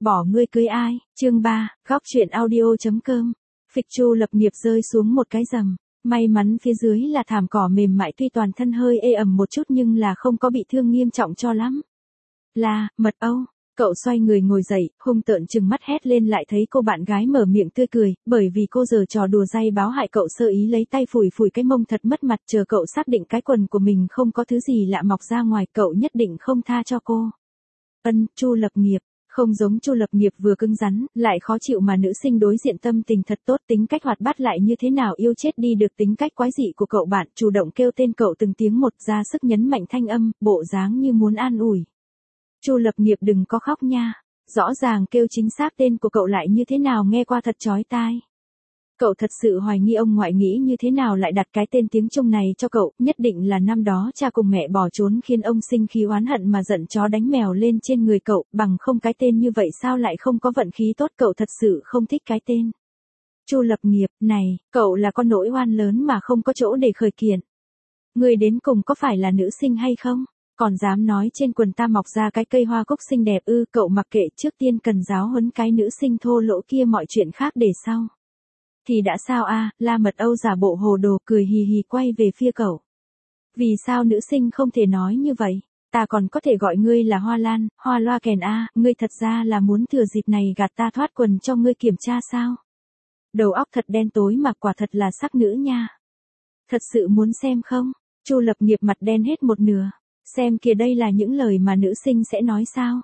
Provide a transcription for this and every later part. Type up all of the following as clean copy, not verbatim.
bỏ ngươi cưới ai, chương 3, góc truyện audio.com. Phịch Chu Lập Nghiệp rơi xuống một cái rầm. May mắn phía dưới là thảm cỏ mềm mại, tuy toàn thân hơi ê ẩm một chút nhưng là không có bị thương nghiêm trọng cho lắm. Là, Mật Âu. Cậu xoay người ngồi dậy, hung tợn trừng mắt hét lên, lại thấy cô bạn gái mở miệng tươi cười, bởi vì cô giở trò đùa day báo hại cậu, sơ ý lấy tay phủi phủi cái mông thật mất mặt, chờ cậu xác định cái quần của mình không có thứ gì lạ mọc ra ngoài, cậu nhất định không tha cho cô. Chu Lập Nghiệp, không giống Chu Lập Nghiệp vừa cứng rắn, lại khó chịu mà nữ sinh đối diện tâm tình thật tốt, tính cách hoạt bát lại như thế nào yêu chết đi được tính cách quái dị của cậu bạn, chủ động kêu tên cậu từng tiếng một, ra sức nhấn mạnh thanh âm, bộ dáng như muốn an ủi. Chu Lập Nghiệp đừng có khóc nha, rõ ràng kêu chính xác tên của cậu lại như thế nào nghe qua thật chói tai. Cậu thật sự hoài nghi ông ngoại nghĩ như thế nào lại đặt cái tên tiếng Trung này cho cậu, nhất định là năm đó cha cùng mẹ bỏ trốn khiến ông sinh khí oán hận mà giận chó đánh mèo lên trên người cậu, bằng không cái tên như vậy sao lại không có vận khí tốt, cậu thật sự không thích cái tên. Chu Lập Nghiệp, này, cậu là con nỗi oan lớn mà không có chỗ để khởi kiện. Người đến cùng có phải là nữ sinh hay không? Còn dám nói trên quần ta mọc ra cái cây hoa cúc xinh đẹp ư? Cậu mặc kệ, trước tiên cần giáo huấn cái nữ sinh thô lỗ kia, mọi chuyện khác để sau. Thì đã sao a? La Mật Âu giả bộ hồ đồ cười hì hì quay về phía cậu. Vì sao nữ sinh không thể nói như vậy? Ta còn có thể gọi ngươi là Hoa Lan, Hoa Loa Kèn a, ngươi thật ra là muốn thừa dịp này gạt ta thoát quần cho ngươi kiểm tra sao? Đầu óc thật đen tối mà quả thật là sắc nữ nha. Thật sự muốn xem không? Chu Lập Nghiệp mặt đen hết một nửa. Xem kìa, đây là những lời mà nữ sinh sẽ nói sao?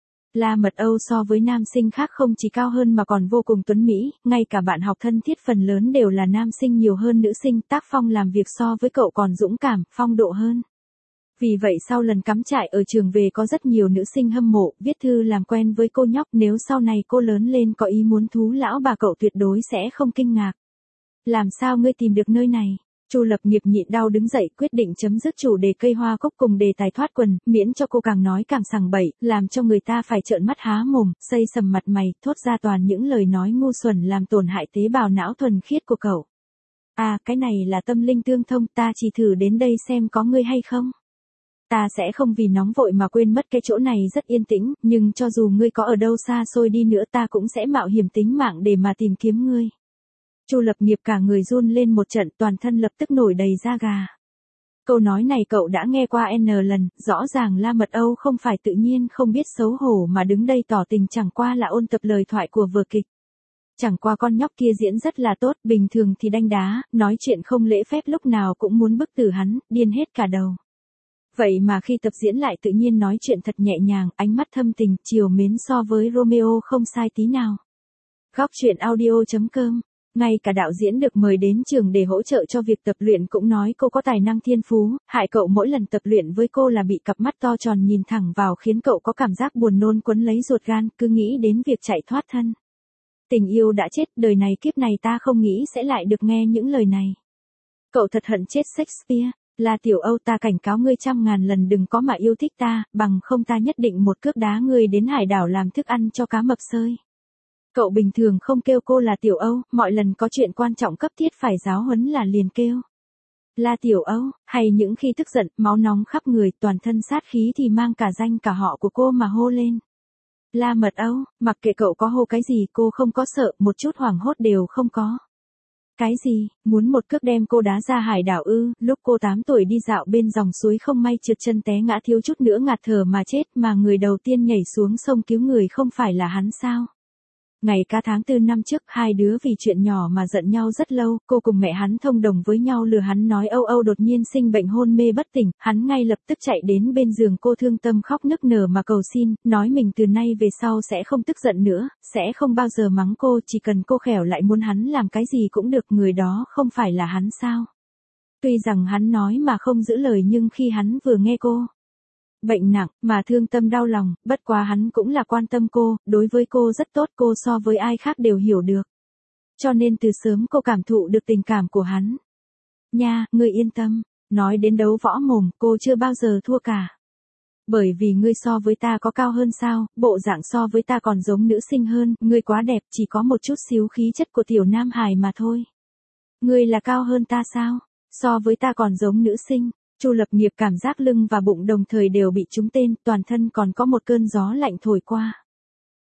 La Mật Âu so với nam sinh khác không chỉ cao hơn mà còn vô cùng tuấn mỹ, ngay cả bạn học thân thiết phần lớn đều là nam sinh nhiều hơn nữ sinh, tác phong làm việc so với cậu còn dũng cảm, phong độ hơn. Vì vậy sau lần cắm trại ở trường về có rất nhiều nữ sinh hâm mộ, viết thư làm quen với cô nhóc, nếu sau này cô lớn lên có ý muốn thú lão bà cậu tuyệt đối sẽ không kinh ngạc. Làm sao ngươi tìm được nơi này? Chu Lập Nghiệp nhịn đau đứng dậy, quyết định chấm dứt chủ đề cây hoa cúc cùng đề tài thoát quần, miễn cho cô càng nói càng sằng bậy, làm cho người ta phải trợn mắt há mồm, xây sầm mặt mày, thốt ra toàn những lời nói ngu xuẩn làm tổn hại tế bào não thuần khiết của cậu. À, cái này là tâm linh tương thông, ta chỉ thử đến đây xem có ngươi hay không. Ta sẽ không vì nóng vội mà quên mất cái chỗ này rất yên tĩnh, nhưng cho dù ngươi có ở đâu xa xôi đi nữa ta cũng sẽ mạo hiểm tính mạng để mà tìm kiếm ngươi. Chu Lập Nghiệp cả người run lên một trận, toàn thân lập tức nổi đầy da gà. Câu nói này cậu đã nghe qua N lần, rõ ràng La Mật Âu không phải tự nhiên không biết xấu hổ mà đứng đây tỏ tình, chẳng qua là ôn tập lời thoại của vở kịch. Chẳng qua con nhóc kia diễn rất là tốt, bình thường thì đanh đá, nói chuyện không lễ phép, lúc nào cũng muốn bức tử hắn, điên hết cả đầu. Vậy mà khi tập diễn lại tự nhiên nói chuyện thật nhẹ nhàng, ánh mắt thâm tình, trìu mến so với Romeo không sai tí nào. Góc truyện audio.com. Ngay cả đạo diễn được mời đến trường để hỗ trợ cho việc tập luyện cũng nói cô có tài năng thiên phú, hại cậu mỗi lần tập luyện với cô là bị cặp mắt to tròn nhìn thẳng vào khiến cậu có cảm giác buồn nôn quấn lấy ruột gan, cứ nghĩ đến việc chạy thoát thân. Tình yêu đã chết, đời này kiếp này ta không nghĩ sẽ lại được nghe những lời này. Cậu thật hận chết Shakespeare, là Tiểu Âu, ta cảnh cáo ngươi 100.000 lần đừng có mà yêu thích ta, bằng không ta nhất định một cước đá ngươi đến hải đảo làm thức ăn cho cá mập sơi. Cậu bình thường không kêu cô là Tiểu Âu, mọi lần có chuyện quan trọng cấp thiết phải giáo huấn là liền kêu là Tiểu Âu, hay những khi tức giận, máu nóng khắp người, toàn thân sát khí thì mang cả danh cả họ của cô mà hô lên. La Mật Âu, mặc kệ cậu có hô cái gì cô không có sợ, một chút hoảng hốt đều không có. Cái gì, muốn một cước đem cô đá ra hải đảo ư? Lúc cô 8 tuổi đi dạo bên dòng suối không may trượt chân té ngã, thiếu chút nữa ngạt thở mà chết, mà người đầu tiên nhảy xuống sông cứu người không phải là hắn sao? Ngày ca tháng 4 năm trước, hai đứa vì chuyện nhỏ mà giận nhau rất lâu, cô cùng mẹ hắn thông đồng với nhau lừa hắn nói Âu Âu đột nhiên sinh bệnh hôn mê bất tỉnh, hắn ngay lập tức chạy đến bên giường cô thương tâm khóc nức nở mà cầu xin, nói mình từ nay về sau sẽ không tức giận nữa, sẽ không bao giờ mắng cô, chỉ cần cô khẻo lại muốn hắn làm cái gì cũng được, người đó không phải là hắn sao? Tuy rằng hắn nói mà không giữ lời nhưng khi hắn vừa nghe cô bệnh nặng, mà thương tâm đau lòng, bất quá hắn cũng là quan tâm cô, đối với cô rất tốt, cô so với ai khác đều hiểu được. Cho nên từ sớm cô cảm thụ được tình cảm của hắn. Nha, ngươi yên tâm, nói đến đấu võ mồm, cô chưa bao giờ thua cả. Bởi vì ngươi so với ta có cao hơn sao, bộ dạng so với ta còn giống nữ sinh hơn, ngươi quá đẹp, chỉ có một chút xíu khí chất của tiểu nam hài mà thôi. Ngươi là cao hơn ta sao? So với ta còn giống nữ sinh. Chu Lập Nghiệp cảm giác lưng và bụng đồng thời đều bị trúng tên, toàn thân còn có một cơn gió lạnh thổi qua.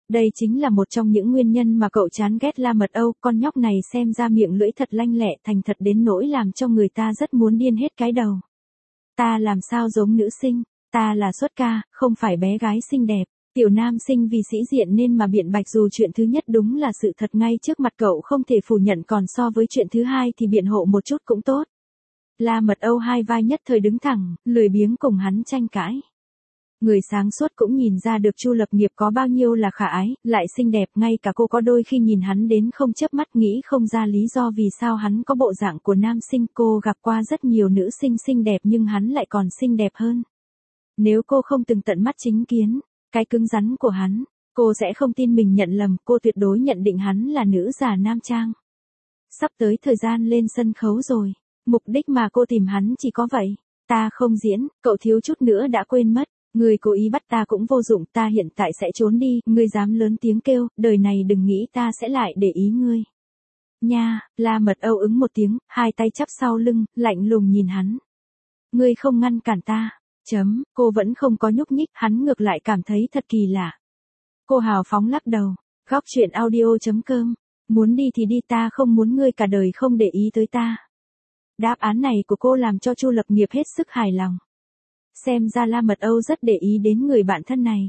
Đây chính là một trong những nguyên nhân mà cậu chán ghét La Mật Âu, con nhóc này xem ra miệng lưỡi thật lanh lẹ, thành thật đến nỗi làm cho người ta rất muốn điên hết cái đầu. Ta làm sao giống nữ sinh, ta là xuất ca, không phải bé gái xinh đẹp. Tiểu nam sinh vì sĩ diện nên mà biện bạch, dù chuyện thứ nhất đúng là sự thật ngay trước mặt cậu không thể phủ nhận, còn so với chuyện thứ hai thì biện hộ một chút cũng tốt. La Mật Âu hai vai nhất thời đứng thẳng, lười biếng cùng hắn tranh cãi. Người sáng suốt cũng nhìn ra được Chu Lập Nghiệp có bao nhiêu là khả ái, lại xinh đẹp, ngay cả cô có đôi khi nhìn hắn đến không chớp mắt, nghĩ không ra lý do vì sao hắn có bộ dạng của nam sinh. Cô gặp qua rất nhiều nữ sinh xinh đẹp nhưng hắn lại còn xinh đẹp hơn. Nếu cô không từng tận mắt chứng kiến cái cứng rắn của hắn, cô sẽ không tin mình nhận lầm, cô tuyệt đối nhận định hắn là nữ giả nam trang. Sắp tới thời gian lên sân khấu rồi, mục đích mà cô tìm hắn chỉ có vậy. Ta không diễn, cậu thiếu chút nữa đã quên mất. Ngươi cố ý bắt ta cũng vô dụng, ta hiện tại sẽ trốn đi, ngươi dám lớn tiếng kêu, đời này đừng nghĩ ta sẽ lại để ý ngươi. Nha, La Mật Âu ứng một tiếng, hai tay chắp sau lưng, lạnh lùng nhìn hắn. Ngươi không ngăn cản ta. Cô vẫn không có nhúc nhích, hắn ngược lại cảm thấy thật kỳ lạ. Cô hào phóng lắc đầu, góc chuyện audio.com, muốn đi thì đi, ta không muốn ngươi cả đời không để ý tới ta. Đáp án này của cô làm cho Chu Lập Nghiệp hết sức hài lòng. Xem ra La Mật Âu rất để ý đến người bạn thân này.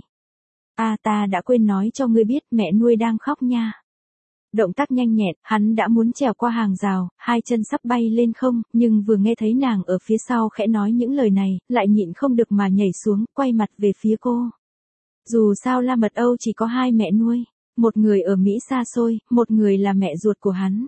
Ta đã quên nói cho ngươi biết, mẹ nuôi đang khóc nha. Động tác nhanh nhẹn, hắn đã muốn trèo qua hàng rào, hai chân sắp bay lên không, nhưng vừa nghe thấy nàng ở phía sau khẽ nói những lời này, lại nhịn không được mà nhảy xuống, quay mặt về phía cô. Dù sao La Mật Âu chỉ có hai mẹ nuôi, một người ở Mỹ xa xôi, một người là mẹ ruột của hắn.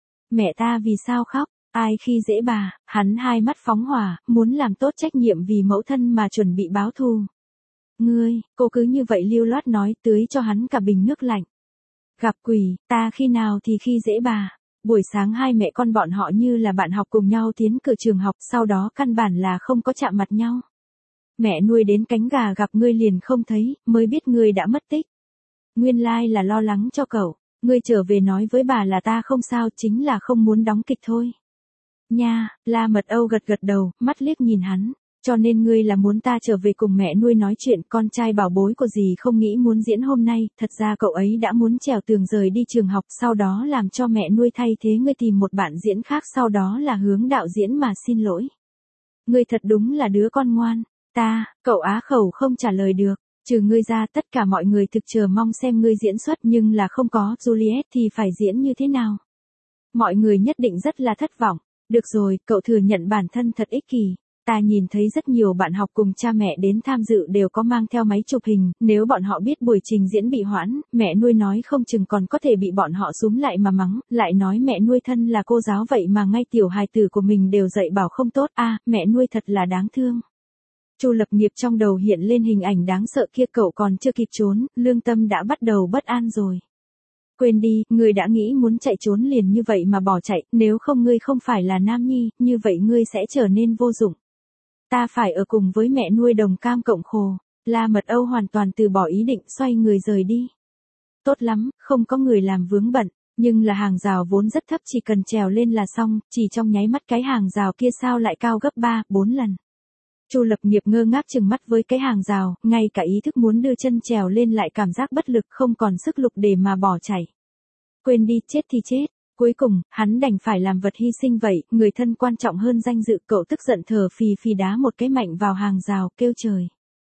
Mẹ ta vì sao khóc? Ai khi dễ bà? Hắn hai mắt phóng hỏa, muốn làm tốt trách nhiệm vì mẫu thân mà chuẩn bị báo thù. Ngươi, cô cứ như vậy lưu loát nói, tưới cho hắn cả bình nước lạnh. Gặp quỷ, ta khi nào thì khi dễ bà. Buổi sáng hai mẹ con bọn họ như là bạn học cùng nhau tiến cử trường học, sau đó căn bản là không có chạm mặt nhau. Mẹ nuôi đến cánh gà gặp ngươi liền không thấy, mới biết ngươi đã mất tích. Nguyên lai là lo lắng cho cậu, ngươi trở về nói với bà là ta không sao, chính là không muốn đóng kịch thôi. Nha, La Mật Âu gật gật đầu, mắt liếc nhìn hắn. Cho nên ngươi là muốn ta trở về cùng mẹ nuôi nói chuyện, con trai bảo bối của dì không nghĩ muốn diễn hôm nay, thật ra cậu ấy đã muốn trèo tường rời đi trường học, sau đó làm cho mẹ nuôi thay thế ngươi tìm một bạn diễn khác, sau đó là hướng đạo diễn mà xin lỗi. Ngươi thật đúng là đứa con ngoan. Cậu á khẩu không trả lời được. Trừ ngươi ra tất cả mọi người thực chờ mong xem ngươi diễn xuất, nhưng là không có Juliet thì phải diễn như thế nào. Mọi người nhất định rất là thất vọng. Được rồi, cậu thừa nhận bản thân thật ích kỷ. Ta nhìn thấy rất nhiều bạn học cùng cha mẹ đến tham dự đều có mang theo máy chụp hình, nếu bọn họ biết buổi trình diễn bị hoãn, mẹ nuôi nói không chừng còn có thể bị bọn họ xúm lại mà mắng, lại nói mẹ nuôi thân là cô giáo vậy mà ngay tiểu hài tử của mình đều dạy bảo không tốt. Mẹ nuôi thật là đáng thương. Chu Lập Nghiệp trong đầu hiện lên hình ảnh đáng sợ kia, cậu còn chưa kịp trốn, lương tâm đã bắt đầu bất an rồi. Quên đi, ngươi đã nghĩ muốn chạy trốn liền như vậy mà bỏ chạy, nếu không ngươi không phải là nam nhi, như vậy ngươi sẽ trở nên vô dụng. Ta phải ở cùng với mẹ nuôi đồng cam cộng khổ. La Mật Âu hoàn toàn từ bỏ ý định, xoay người rời đi. Tốt lắm, không có người làm vướng bận, nhưng là hàng rào vốn rất thấp, chỉ cần trèo lên là xong, chỉ trong nháy mắt cái hàng rào kia sao lại cao gấp 3-4 lần. Chu Lập Nghiệp ngơ ngác trừng mắt với cái hàng rào, ngay cả ý thức muốn đưa chân trèo lên lại cảm giác bất lực, không còn sức lực để mà bỏ chạy. Quên đi, chết thì chết. Cuối cùng, hắn đành phải làm vật hy sinh vậy, người thân quan trọng hơn danh dự. Cậu tức giận thở phì phì đá một cái mạnh vào hàng rào, kêu trời.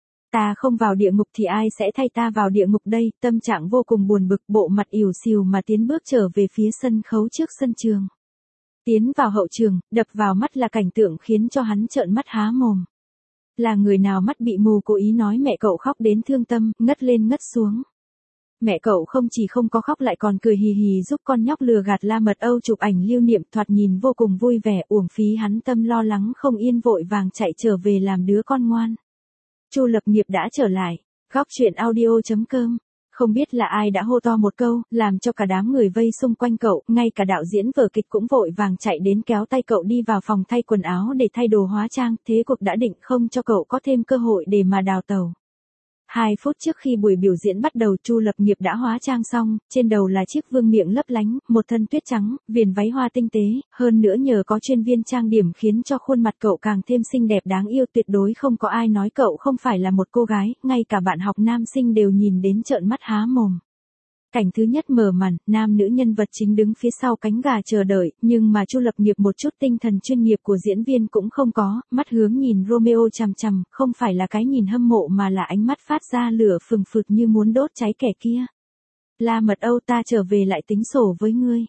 Ta không vào địa ngục thì ai sẽ thay ta vào địa ngục đây, tâm trạng vô cùng buồn bực, bộ mặt ỉu xìu mà tiến bước trở về phía sân khấu trước sân trường. Tiến vào hậu trường, đập vào mắt là cảnh tượng khiến cho hắn trợn mắt há mồm. Là người nào mắt bị mù cố ý nói mẹ cậu khóc đến thương tâm, ngất lên ngất xuống. Mẹ cậu không chỉ không có khóc lại còn cười hì hì giúp con nhóc lừa gạt La Mật Âu chụp ảnh lưu niệm, thoạt nhìn vô cùng vui vẻ, uổng phí hắn tâm lo lắng không yên vội vàng chạy trở về làm đứa con ngoan. Chu Lập Nghiệp đã trở lại, góc chuyện audio.com. Không biết là ai đã hô to một câu, làm cho cả đám người vây xung quanh cậu, ngay cả đạo diễn vở kịch cũng vội vàng chạy đến kéo tay cậu đi vào phòng thay quần áo để thay đồ hóa trang, thế cuộc đã định không cho cậu có thêm cơ hội để mà đào tẩu. 2 phút trước khi buổi biểu diễn bắt đầu, Chu Lập Nghiệp đã hóa trang xong, trên đầu là chiếc vương miện lấp lánh, một thân tuyết trắng, viền váy hoa tinh tế, hơn nữa nhờ có chuyên viên trang điểm khiến cho khuôn mặt cậu càng thêm xinh đẹp đáng yêu, tuyệt đối không có ai nói cậu không phải là một cô gái, ngay cả bạn học nam sinh đều nhìn đến trợn mắt há mồm. Cảnh thứ nhất mở màn, nam nữ nhân vật chính đứng phía sau cánh gà chờ đợi, nhưng mà Chu Lập Nghiệp một chút tinh thần chuyên nghiệp của diễn viên cũng không có, mắt hướng nhìn Romeo chằm chằm, không phải là cái nhìn hâm mộ mà là ánh mắt phát ra lửa phừng phực như muốn đốt cháy kẻ kia. La Mật Âu, ta trở về lại tính sổ với ngươi.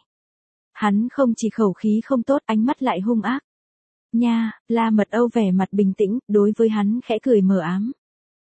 Hắn không chỉ khẩu khí không tốt, ánh mắt lại hung ác. Nha, La Mật Âu vẻ mặt bình tĩnh, đối với hắn khẽ cười mờ ám.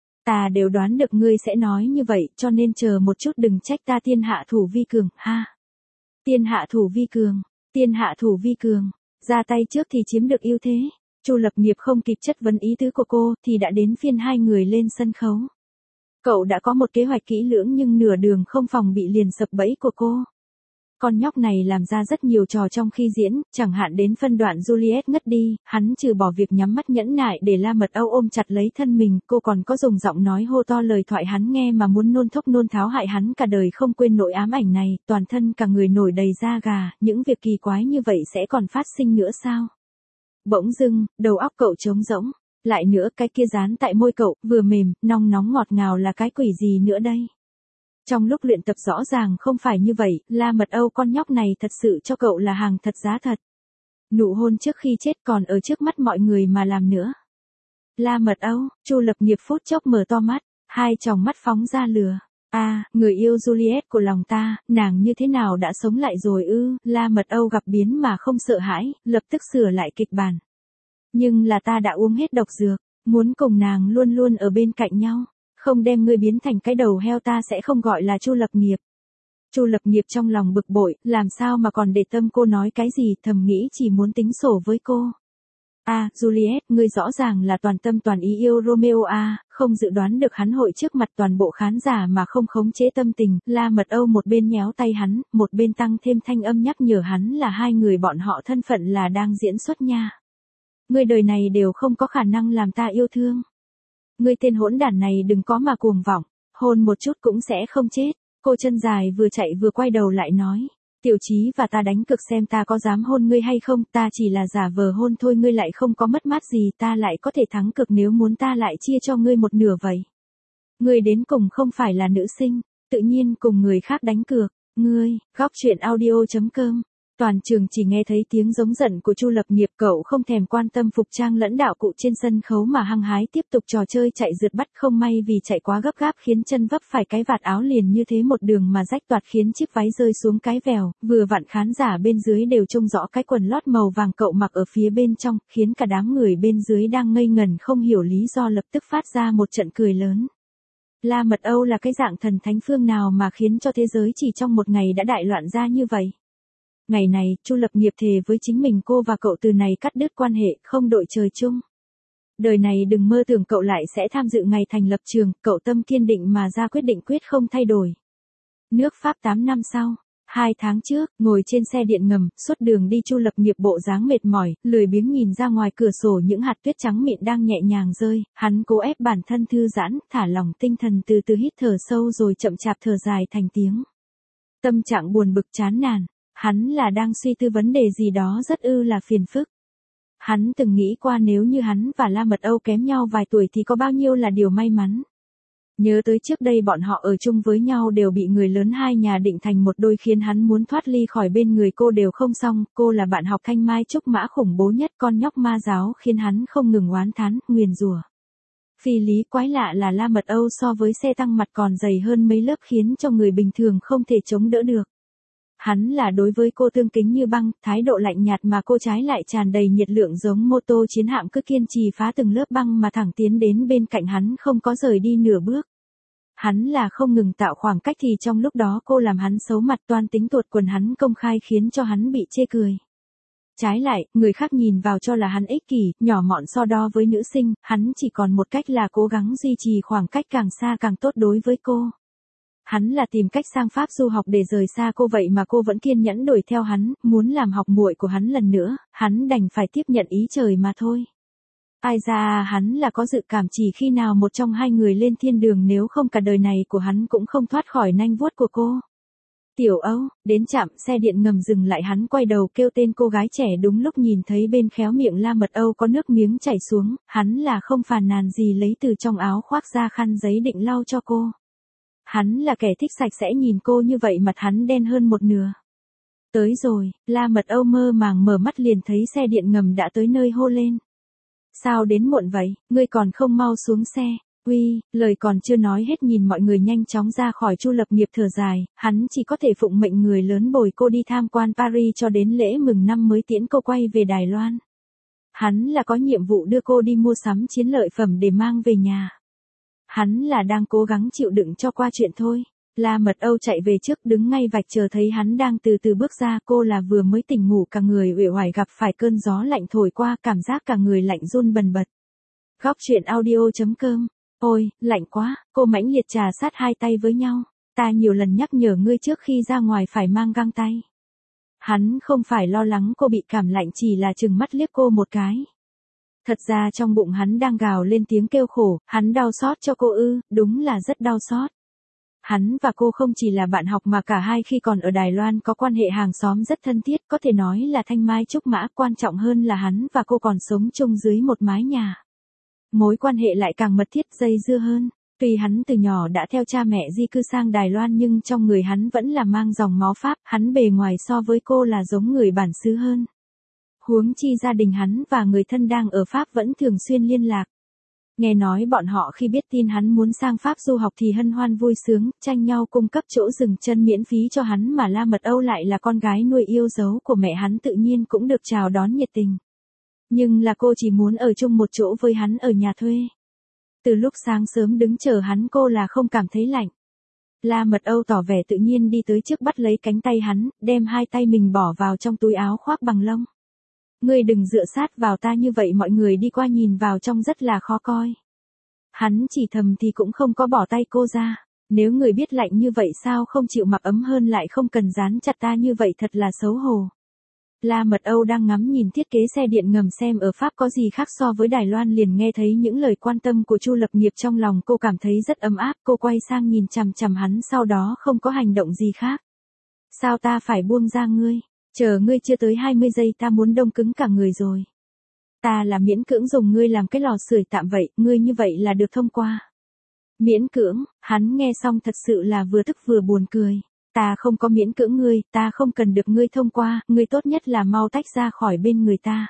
Ta đều đoán được ngươi sẽ nói như vậy, cho nên chờ một chút đừng trách ta tiên hạ thủ vi cường, ha. Tiên hạ thủ vi cường, tiên hạ thủ vi cường, ra tay trước thì chiếm được ưu thế. Chu Lập Nghiệp không kịp chất vấn ý tứ của cô, thì đã đến phiên hai người lên sân khấu. Cậu đã có một kế hoạch kỹ lưỡng nhưng nửa đường không phòng bị liền sập bẫy của cô. Con nhóc này làm ra rất nhiều trò trong khi diễn, chẳng hạn đến phân đoạn Juliet ngất đi, hắn trừ bỏ việc nhắm mắt nhẫn nại để La Mật Âu ôm chặt lấy thân mình, cô còn có dùng giọng nói hô to lời thoại hắn nghe mà muốn nôn thốc nôn tháo, hại hắn cả đời không quên nỗi ám ảnh này, toàn thân cả người nổi đầy da gà, những việc kỳ quái như vậy sẽ còn phát sinh nữa sao? Bỗng dưng, đầu óc cậu trống rỗng, lại nữa cái kia dán tại môi cậu, vừa mềm, nong nóng ngọt ngào là cái quỷ gì nữa đây? Trong lúc luyện tập rõ ràng không phải như vậy, La Mật Âu con nhóc này thật sự cho cậu là hàng thật giá thật. Nụ hôn trước khi chết còn ở trước mắt mọi người mà làm nữa. La Mật Âu, Chu Lập Nghiệp phút chốc mở to mắt, hai tròng mắt phóng ra lửa. Người yêu Juliet của lòng ta, nàng như thế nào đã sống lại rồi ư? La Mật Âu gặp biến mà không sợ hãi, lập tức sửa lại kịch bản. Nhưng là ta đã uống hết độc dược, muốn cùng nàng luôn luôn ở bên cạnh nhau. Không đem ngươi biến thành cái đầu heo ta sẽ không gọi là Chu Lập Nghiệp. Chu Lập Nghiệp trong lòng bực bội, làm sao mà còn để tâm cô nói cái gì, thầm nghĩ chỉ muốn tính sổ với cô. Juliet, ngươi rõ ràng là toàn tâm toàn ý yêu Romeo không dự đoán được hắn hội trước mặt toàn bộ khán giả mà không khống chế tâm tình, La Mật Âu một bên nhéo tay hắn, một bên tăng thêm thanh âm nhắc nhở hắn là hai người bọn họ thân phận là đang diễn xuất nha. Ngươi đời này đều không có khả năng làm ta yêu thương. Ngươi tên hỗn đản này đừng có mà cuồng vọng, hôn một chút cũng sẽ không chết. Cô chân dài vừa chạy vừa quay đầu lại nói, Tiểu Chí và ta đánh cược xem ta có dám hôn ngươi hay không, ta chỉ là giả vờ hôn thôi, ngươi lại không có mất mát gì, ta lại có thể thắng cược nếu muốn ta lại chia cho ngươi một nửa vậy. Ngươi đến cùng không phải là nữ sinh, tự nhiên cùng người khác đánh cược, ngươi, góc truyện audio.com. Toàn trường chỉ nghe thấy tiếng giống giận của Chu Lập Nghiệp, cậu không thèm quan tâm phục trang lẫn đạo cụ trên sân khấu mà hăng hái tiếp tục trò chơi chạy rượt bắt, không may vì chạy quá gấp gáp khiến chân vấp phải cái vạt áo liền như thế một đường mà rách toạc khiến chiếc váy rơi xuống cái vèo, vừa vặn khán giả bên dưới đều trông rõ cái quần lót màu vàng cậu mặc ở phía bên trong, khiến cả đám người bên dưới đang ngây ngần không hiểu lý do lập tức phát ra một trận cười lớn. La Mật Âu là cái dạng thần thánh phương nào mà khiến cho thế giới chỉ trong một ngày đã đại loạn ra như vậy? Ngày này, Chu Lập Nghiệp thề với chính mình cô và cậu từ này cắt đứt quan hệ, không đội trời chung. Đời này đừng mơ tưởng cậu lại sẽ tham dự ngày thành lập trường, cậu tâm kiên định mà ra quyết định quyết không thay đổi. Nước Pháp 8 năm sau, 2 tháng trước, ngồi trên xe điện ngầm, suốt đường đi Chu Lập Nghiệp bộ dáng mệt mỏi, lười biếng nhìn ra ngoài cửa sổ những hạt tuyết trắng mịn đang nhẹ nhàng rơi, hắn cố ép bản thân thư giãn, thả lỏng tinh thần, từ từ hít thở sâu rồi chậm chạp thở dài thành tiếng. Tâm trạng buồn bực chán nản. Hắn là đang suy tư vấn đề gì đó rất là phiền phức. Hắn từng nghĩ qua nếu như hắn và La Mật Âu kém nhau vài tuổi thì có bao nhiêu là điều may mắn. Nhớ tới trước đây bọn họ ở chung với nhau đều bị người lớn hai nhà định thành một đôi khiến hắn muốn thoát ly khỏi bên người cô đều không xong, cô là bạn học thanh mai trúc mã khủng bố nhất, con nhóc ma giáo khiến hắn không ngừng oán thán, nguyền rủa. Phi lý quái lạ là La Mật Âu so với xe tăng mặt còn dày hơn mấy lớp khiến cho người bình thường không thể chống đỡ được. Hắn là đối với cô tương kính như băng, thái độ lạnh nhạt mà cô trái lại tràn đầy nhiệt lượng giống mô tô chiến hạm cứ kiên trì phá từng lớp băng mà thẳng tiến đến bên cạnh hắn không có rời đi nửa bước. Hắn là không ngừng tạo khoảng cách thì trong lúc đó cô làm hắn xấu mặt, toan tính tuột quần hắn công khai khiến cho hắn bị chê cười. Trái lại, người khác nhìn vào cho là hắn ích kỷ, nhỏ mọn so đo với nữ sinh, hắn chỉ còn một cách là cố gắng duy trì khoảng cách càng xa càng tốt đối với cô. Hắn là tìm cách sang Pháp du học để rời xa cô, vậy mà cô vẫn kiên nhẫn đuổi theo hắn, muốn làm học muội của hắn lần nữa, hắn đành phải tiếp nhận ý trời mà thôi. Ai ra hắn là có dự cảm chỉ khi nào một trong hai người lên thiên đường nếu không cả đời này của hắn cũng không thoát khỏi nanh vuốt của cô. Tiểu Âu, đến trạm xe điện ngầm dừng lại hắn quay đầu kêu tên cô gái trẻ đúng lúc nhìn thấy bên khéo miệng La Mật Âu có nước miếng chảy xuống, hắn là không phàn nàn gì lấy từ trong áo khoác ra khăn giấy định lau cho cô. Hắn là kẻ thích sạch sẽ nhìn cô như vậy mặt hắn đen hơn một nửa. Tới rồi, La Mật Âu mơ màng mở mắt liền thấy xe điện ngầm đã tới nơi hô lên. Sao đến muộn vậy, ngươi còn không mau xuống xe. Uy, lời còn chưa nói hết nhìn mọi người nhanh chóng ra khỏi Chu Lập Nghiệp thở dài, hắn chỉ có thể phụng mệnh người lớn bồi cô đi tham quan Paris cho đến lễ mừng năm mới tiễn cô quay về Đài Loan. Hắn là có nhiệm vụ đưa cô đi mua sắm chiến lợi phẩm để mang về nhà. Hắn là đang cố gắng chịu đựng cho qua chuyện thôi. La Mật Âu chạy về trước đứng ngay vạch chờ thấy hắn đang từ từ bước ra, cô là vừa mới tỉnh ngủ cả người uể oải gặp phải cơn gió lạnh thổi qua cảm giác cả người lạnh run bần bật. Góc truyện audio.com. Ôi, lạnh quá, cô mãnh liệt trà sát hai tay với nhau. Ta nhiều lần nhắc nhở ngươi trước khi ra ngoài phải mang găng tay. Hắn không phải lo lắng cô bị cảm lạnh chỉ là chừng mắt liếc cô một cái. Thật ra trong bụng hắn đang gào lên tiếng kêu khổ, hắn đau xót cho cô ư, đúng là rất đau xót. Hắn và cô không chỉ là bạn học mà cả hai khi còn ở Đài Loan có quan hệ hàng xóm rất thân thiết, có thể nói là thanh mai trúc mã, quan trọng hơn là hắn và cô còn sống chung dưới một mái nhà. Mối quan hệ lại càng mật thiết dây dưa hơn. Tuy hắn từ nhỏ đã theo cha mẹ di cư sang Đài Loan nhưng trong người hắn vẫn là mang dòng máu Pháp, hắn bề ngoài so với cô là giống người bản xứ hơn. Huống chi gia đình hắn và người thân đang ở Pháp vẫn thường xuyên liên lạc. Nghe nói bọn họ khi biết tin hắn muốn sang Pháp du học thì hân hoan vui sướng, tranh nhau cung cấp chỗ dừng chân miễn phí cho hắn mà La Mật Âu lại là con gái nuôi yêu dấu của mẹ hắn tự nhiên cũng được chào đón nhiệt tình. Nhưng là cô chỉ muốn ở chung một chỗ với hắn ở nhà thuê. Từ lúc sáng sớm đứng chờ hắn cô là không cảm thấy lạnh. La Mật Âu tỏ vẻ tự nhiên đi tới trước bắt lấy cánh tay hắn, đem hai tay mình bỏ vào trong túi áo khoác bằng lông. Ngươi đừng dựa sát vào ta như vậy mọi người đi qua nhìn vào trong rất là khó coi. Hắn chỉ thầm thì cũng không có bỏ tay cô ra. Nếu người biết lạnh như vậy sao không chịu mặc ấm hơn lại không cần dán chặt ta như vậy thật là xấu hổ. La Mật Âu đang ngắm nhìn thiết kế xe điện ngầm xem ở Pháp có gì khác so với Đài Loan liền nghe thấy những lời quan tâm của Chu Lập Nghiệp trong lòng cô cảm thấy rất ấm áp, cô quay sang nhìn chằm chằm hắn sau đó không có hành động gì khác. Sao ta phải buông ra ngươi? Chờ ngươi chưa tới 20 giây ta muốn đông cứng cả người rồi. Ta là miễn cưỡng dùng ngươi làm cái lò sưởi tạm vậy, ngươi như vậy là được thông qua. Miễn cưỡng, hắn nghe xong thật sự là vừa tức vừa buồn cười. Ta không có miễn cưỡng ngươi, ta không cần được ngươi thông qua, ngươi tốt nhất là mau tách ra khỏi bên người ta.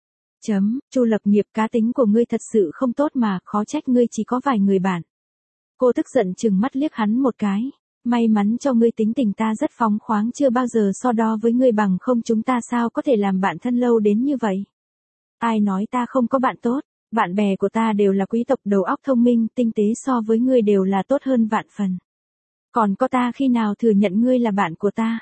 Chu Lập Nghiệp cá tính của ngươi thật sự không tốt mà, khó trách ngươi chỉ có vài người bạn. Cô tức giận chừng mắt liếc hắn một cái. May mắn cho ngươi tính tình ta rất phóng khoáng chưa bao giờ so đo với ngươi bằng không chúng ta sao có thể làm bạn thân lâu đến như vậy. Ai nói ta không có bạn tốt, bạn bè của ta đều là quý tộc đầu óc thông minh, tinh tế so với ngươi đều là tốt hơn vạn phần. Còn có ta khi nào thừa nhận ngươi là bạn của ta?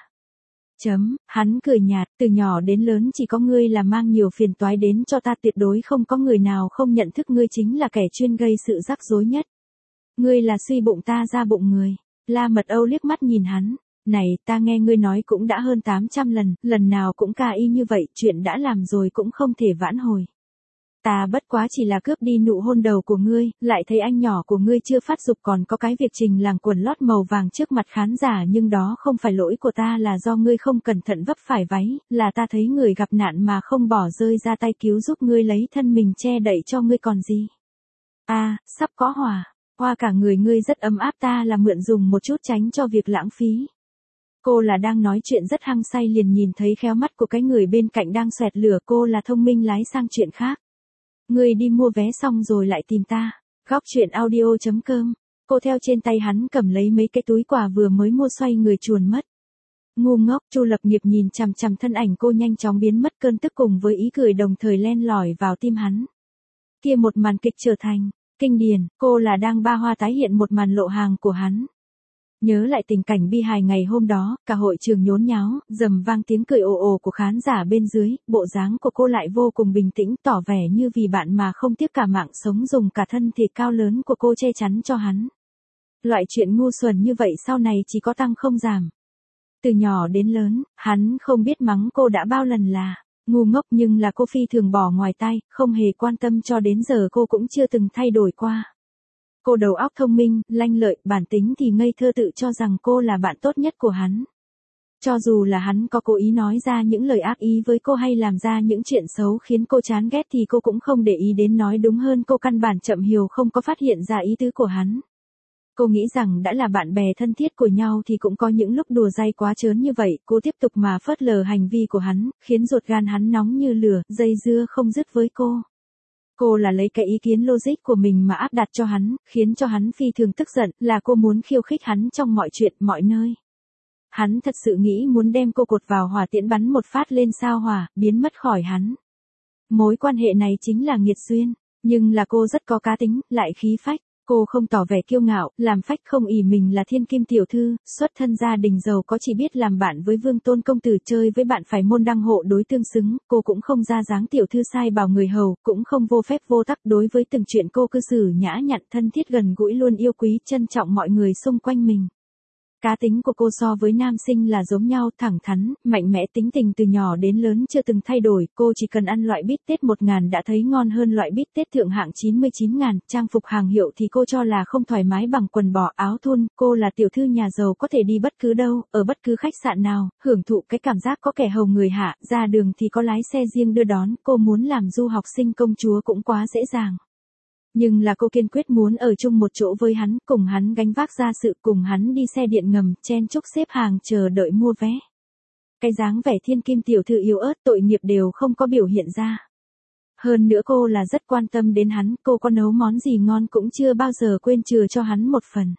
Hắn cười nhạt, từ nhỏ đến lớn chỉ có ngươi là mang nhiều phiền toái đến cho ta tuyệt đối không có người nào không nhận thức ngươi chính là kẻ chuyên gây sự rắc rối nhất. Ngươi là suy bụng ta ra bụng người. La Mật Âu liếc mắt nhìn hắn. Này, ta nghe ngươi nói cũng đã hơn 800 lần, lần nào cũng ca y như vậy, chuyện đã làm rồi cũng không thể vãn hồi. Ta bất quá chỉ là cướp đi nụ hôn đầu của ngươi, lại thấy anh nhỏ của ngươi chưa phát dục còn có cái việc trình làng quần lót màu vàng trước mặt khán giả nhưng đó không phải lỗi của ta là do ngươi không cẩn thận vấp phải váy, là ta thấy người gặp nạn mà không bỏ rơi ra tay cứu giúp ngươi lấy thân mình che đậy cho ngươi còn gì. Sắp có hỏa, hoa cả người ngươi rất ấm áp ta là mượn dùng một chút tránh cho việc lãng phí. Cô là đang nói chuyện rất hăng say liền nhìn thấy khéo mắt của cái người bên cạnh đang xoẹt lửa cô là thông minh lái sang chuyện khác. Ngươi đi mua vé xong rồi lại tìm ta. Góc truyện audio.com. Cô theo trên tay hắn cầm lấy mấy cái túi quà vừa mới mua xoay người chuồn mất. Ngu ngốc, Chu Lập Nghiệp nhìn chằm chằm thân ảnh cô nhanh chóng biến mất cơn tức cùng với ý cười đồng thời len lỏi vào tim hắn. Kia một màn kịch trở thành kinh điển, cô là đang ba hoa tái hiện một màn lộ hàng của hắn. Nhớ lại tình cảnh bi hài ngày hôm đó, cả hội trường nhốn nháo, rầm vang tiếng cười ồ ồ của khán giả bên dưới, bộ dáng của cô lại vô cùng bình tĩnh, tỏ vẻ như vì bạn mà không tiếc cả mạng sống dùng cả thân thể cao lớn của cô che chắn cho hắn. Loại chuyện ngu xuẩn như vậy sau này chỉ có tăng không giảm. Từ nhỏ đến lớn, hắn không biết mắng cô đã bao lần là Ngu ngốc nhưng là cô phi thường bỏ ngoài tai, không hề quan tâm cho đến giờ cô cũng chưa từng thay đổi qua. Cô đầu óc thông minh, lanh lợi, bản tính thì ngây thơ tự cho rằng cô là bạn tốt nhất của hắn. Cho dù là hắn có cố ý nói ra những lời ác ý với cô hay làm ra những chuyện xấu khiến cô chán ghét thì cô cũng không để ý đến, nói đúng hơn cô căn bản chậm hiểu không có phát hiện ra ý tứ của hắn. Cô nghĩ rằng đã là bạn bè thân thiết của nhau thì cũng có những lúc đùa dai quá trớn như vậy, cô tiếp tục mà phớt lờ hành vi của hắn, khiến ruột gan hắn nóng như lửa, dây dưa không dứt với cô. Cô là lấy cái ý kiến logic của mình mà áp đặt cho hắn, khiến cho hắn phi thường tức giận, là cô muốn khiêu khích hắn trong mọi chuyện, mọi nơi. Hắn thật sự nghĩ muốn đem cô cột vào hỏa tiễn bắn một phát lên sao hỏa, biến mất khỏi hắn. Mối quan hệ này chính là nghiệt duyên, nhưng là cô rất có cá tính, lại khí phách. Cô không tỏ vẻ kiêu ngạo, làm phách không ỷ mình là thiên kim tiểu thư, xuất thân gia đình giàu có, chỉ biết làm bạn với Vương Tôn công tử, chơi với bạn phải môn đăng hộ đối tương xứng, cô cũng không ra dáng tiểu thư sai bảo người hầu, cũng không vô phép vô tắc, đối với từng chuyện cô cư xử nhã nhặn, thân thiết gần gũi, luôn yêu quý trân trọng mọi người xung quanh mình. Cá tính của cô so với nam sinh là giống nhau, thẳng thắn, mạnh mẽ, tính tình từ nhỏ đến lớn chưa từng thay đổi, cô chỉ cần ăn loại bít tết 1.000 đã thấy ngon hơn loại bít tết thượng hạng 99.000, trang phục hàng hiệu thì cô cho là không thoải mái bằng quần bò áo thun, cô là tiểu thư nhà giàu có thể đi bất cứ đâu, ở bất cứ khách sạn nào, hưởng thụ cái cảm giác có kẻ hầu người hạ, ra đường thì có lái xe riêng đưa đón, cô muốn làm du học sinh công chúa cũng quá dễ dàng. Nhưng là cô kiên quyết muốn ở chung một chỗ với hắn, cùng hắn gánh vác gia sự, cùng hắn đi xe điện ngầm, chen chúc xếp hàng chờ đợi mua vé. Cái dáng vẻ thiên kim tiểu thư yếu ớt tội nghiệp đều không có biểu hiện ra. Hơn nữa cô là rất quan tâm đến hắn, cô có nấu món gì ngon cũng chưa bao giờ quên chừa cho hắn một phần.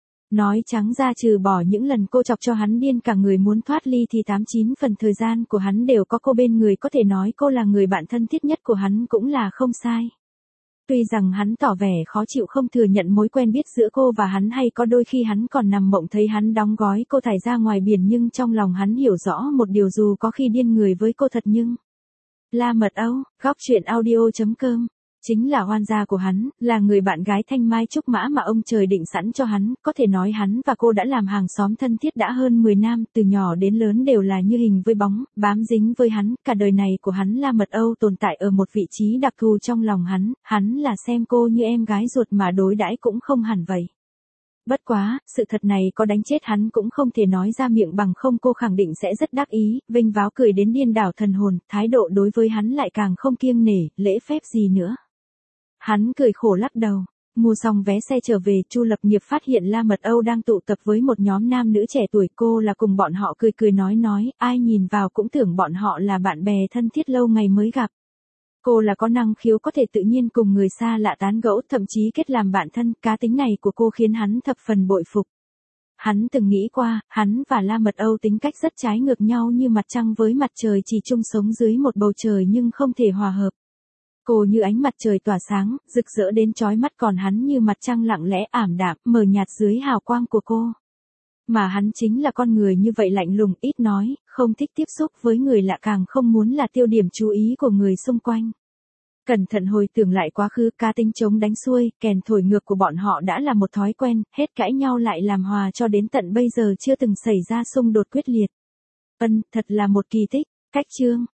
Nói trắng ra trừ bỏ những lần cô chọc cho hắn điên cả người muốn thoát ly thì 89 phần thời gian của hắn đều có cô bên người, có thể nói cô là người bạn thân thiết nhất của hắn cũng là không sai. Tuy rằng hắn tỏ vẻ khó chịu không thừa nhận mối quen biết giữa cô và hắn, hay có đôi khi hắn còn nằm mộng thấy hắn đóng gói cô thải ra ngoài biển, nhưng trong lòng hắn hiểu rõ một điều, dù có khi điên người với cô thật nhưng... La Mật Âu, góc truyện audio.com, chính là oan gia của hắn, là người bạn gái thanh mai trúc mã mà ông trời định sẵn cho hắn, có thể nói hắn và cô đã làm hàng xóm thân thiết đã hơn 10 năm, từ nhỏ đến lớn đều là như hình với bóng, bám dính với hắn, cả đời này của hắn La Mật Âu tồn tại ở một vị trí đặc thù trong lòng hắn là xem cô như em gái ruột mà đối đãi cũng không hẳn vậy. Bất quá, sự thật này có đánh chết hắn cũng không thể nói ra miệng, bằng không cô khẳng định sẽ rất đắc ý, vênh váo cười đến điên đảo thần hồn, thái độ đối với hắn lại càng không kiêng nể, lễ phép gì nữa. Hắn cười khổ lắc đầu, mua xong vé xe trở về, Chu Lập Nghiệp phát hiện La Mật Âu đang tụ tập với một nhóm nam nữ trẻ tuổi, cô là cùng bọn họ cười cười nói, ai nhìn vào cũng tưởng bọn họ là bạn bè thân thiết lâu ngày mới gặp. Cô là có năng khiếu có thể tự nhiên cùng người xa lạ tán gẫu, thậm chí kết làm bạn thân, cá tính này của cô khiến hắn thập phần bội phục. Hắn từng nghĩ qua, hắn và La Mật Âu tính cách rất trái ngược nhau, như mặt trăng với mặt trời, chỉ chung sống dưới một bầu trời nhưng không thể hòa hợp. Cô như ánh mặt trời tỏa sáng, rực rỡ đến chói mắt, còn hắn như mặt trăng lặng lẽ ảm đạm, mờ nhạt dưới hào quang của cô. Mà hắn chính là con người như vậy, lạnh lùng, ít nói, không thích tiếp xúc với người lạ, càng không muốn là tiêu điểm chú ý của người xung quanh. Cẩn thận hồi tưởng lại quá khứ, cá tính chống đánh xuôi, kèn thổi ngược của bọn họ đã là một thói quen, hết cãi nhau lại làm hòa cho đến tận bây giờ chưa từng xảy ra xung đột quyết liệt. Thật là một kỳ tích. Cách chương